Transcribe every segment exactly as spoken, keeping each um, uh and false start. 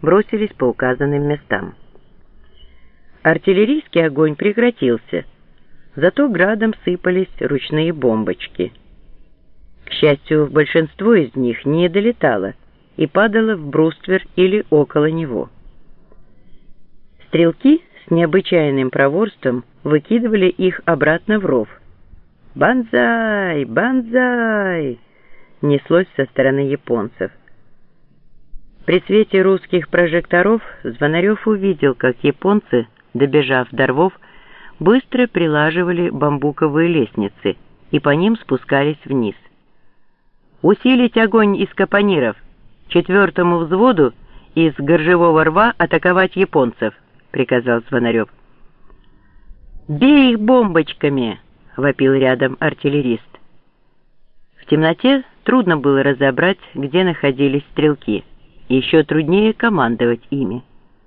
бросились по указанным местам. Артиллерийский огонь прекратился, зато градом сыпались ручные бомбочки. К счастью, большинство из них не долетало и падало в бруствер или около него. Стрелки с необычайным проворством выкидывали их обратно в ров. «Банзай! Банзай!» неслось со стороны японцев. При свете русских прожекторов Звонарев увидел, как японцы, добежав до рвов, быстро прилаживали бамбуковые лестницы и по ним спускались вниз. «Усилить огонь из капониров! Четвертому взводу из горжевого рва атаковать японцев!» — приказал Звонарев. «Бей их бомбочками!» — вопил рядом артиллерист. В темноте трудно было разобрать, где находились стрелки, и еще труднее командовать ими.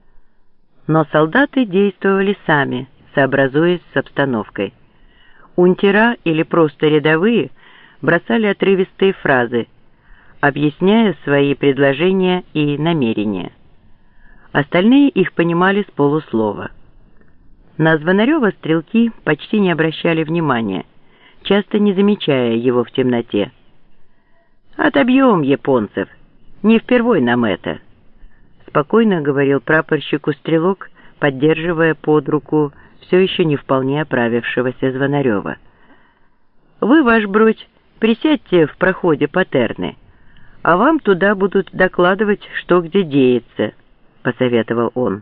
Но солдаты действовали сами, сообразуясь с обстановкой. Унтера или просто рядовые бросали отрывистые фразы, объясняя свои предложения и намерения. Остальные их понимали с полуслова. На Звонарева стрелки почти не обращали внимания, часто не замечая его в темноте. «Отобьем японцев! Не впервой нам это!» Спокойно говорил прапорщику стрелок, поддерживая под руку все еще не вполне оправившегося Звонарева. «Вы, ваш бродь, присядьте в проходе патерны, а вам туда будут докладывать, что где деется», — посоветовал он.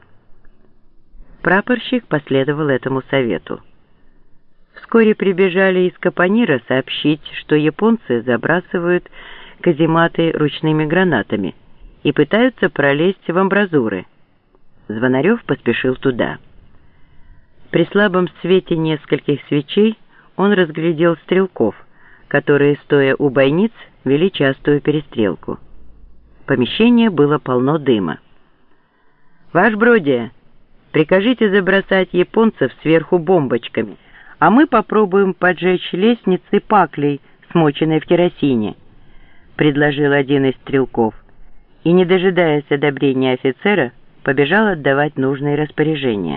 Прапорщик последовал этому совету. Вскоре прибежали из капонира сообщить, что японцы забрасывают казематы ручными гранатами и пытаются пролезть в амбразуры. Звонарев поспешил туда. При слабом свете нескольких свечей он разглядел стрелков, которые, стоя у бойниц, вели частую перестрелку. Помещение было полно дыма. «Ваш бродия, прикажите забросать японцев сверху бомбочками, а мы попробуем поджечь лестницы паклей, смоченной в керосине», — предложил один из стрелков, и, не дожидаясь одобрения офицера, побежал отдавать нужные распоряжения.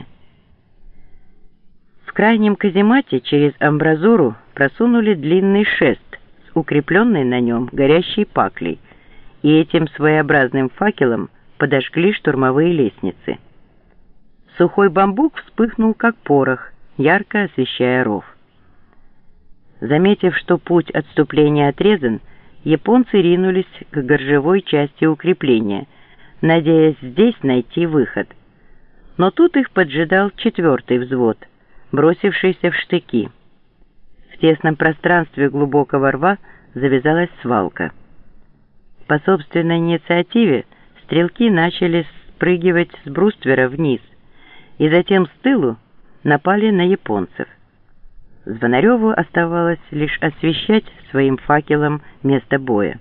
В крайнем каземате через амбразуру просунули длинный шест с укрепленной на нем горящей паклей, и этим своеобразным факелом подожгли штурмовые лестницы. Сухой бамбук вспыхнул как порох, ярко освещая ров. Заметив, что путь отступления отрезан, японцы ринулись к горжевой части укрепления, надеясь здесь найти выход. Но тут их поджидал четвертый взвод, бросившийся в штыки. В тесном пространстве глубокого рва завязалась свалка. По собственной инициативе стрелки начали спрыгивать с бруствера вниз, и затем с тылу напали на японцев. Звонареву оставалось лишь освещать своим факелом место боя.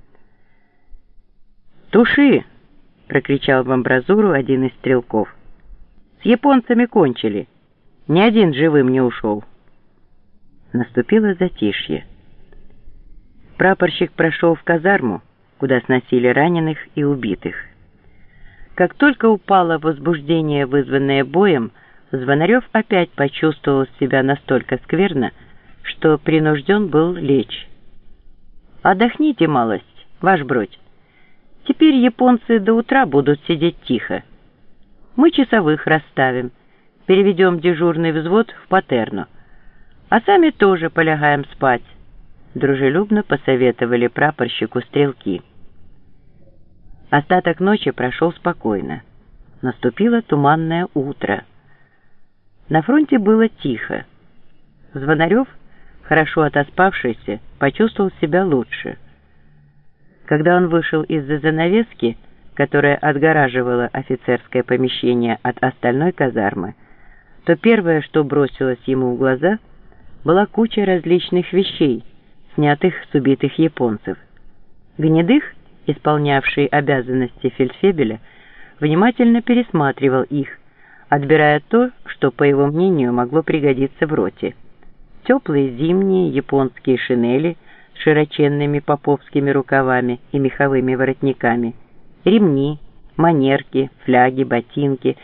«Туши!» — прокричал в амбразуру один из стрелков. «С японцами кончили. Ни один живым не ушел». Наступило затишье. Прапорщик прошел в казарму, куда сносили раненых и убитых. Как только упало возбуждение, вызванное боем, Звонарев опять почувствовал себя настолько скверно, что принужден был лечь. «Отдохните малость, ваш бродь. Теперь японцы до утра будут сидеть тихо. Мы часовых расставим, переведем дежурный взвод в патерну, а сами тоже полягаем спать», — дружелюбно посоветовали прапорщику стрелки. Остаток ночи прошел спокойно. Наступило туманное утро. На фронте было тихо. Звонарев, хорошо отоспавшийся, почувствовал себя лучше. Когда он вышел из-за занавески, которая отгораживала офицерское помещение от остальной казармы, то первое, что бросилось ему в глаза, была куча различных вещей, снятых с убитых японцев. Гнедых, исполнявший обязанности фельдфебеля, внимательно пересматривал их, отбирая то, что, по его мнению, могло пригодиться в роте. Теплые зимние японские шинели с широченными поповскими рукавами и меховыми воротниками, ремни, манерки, фляги, ботинки,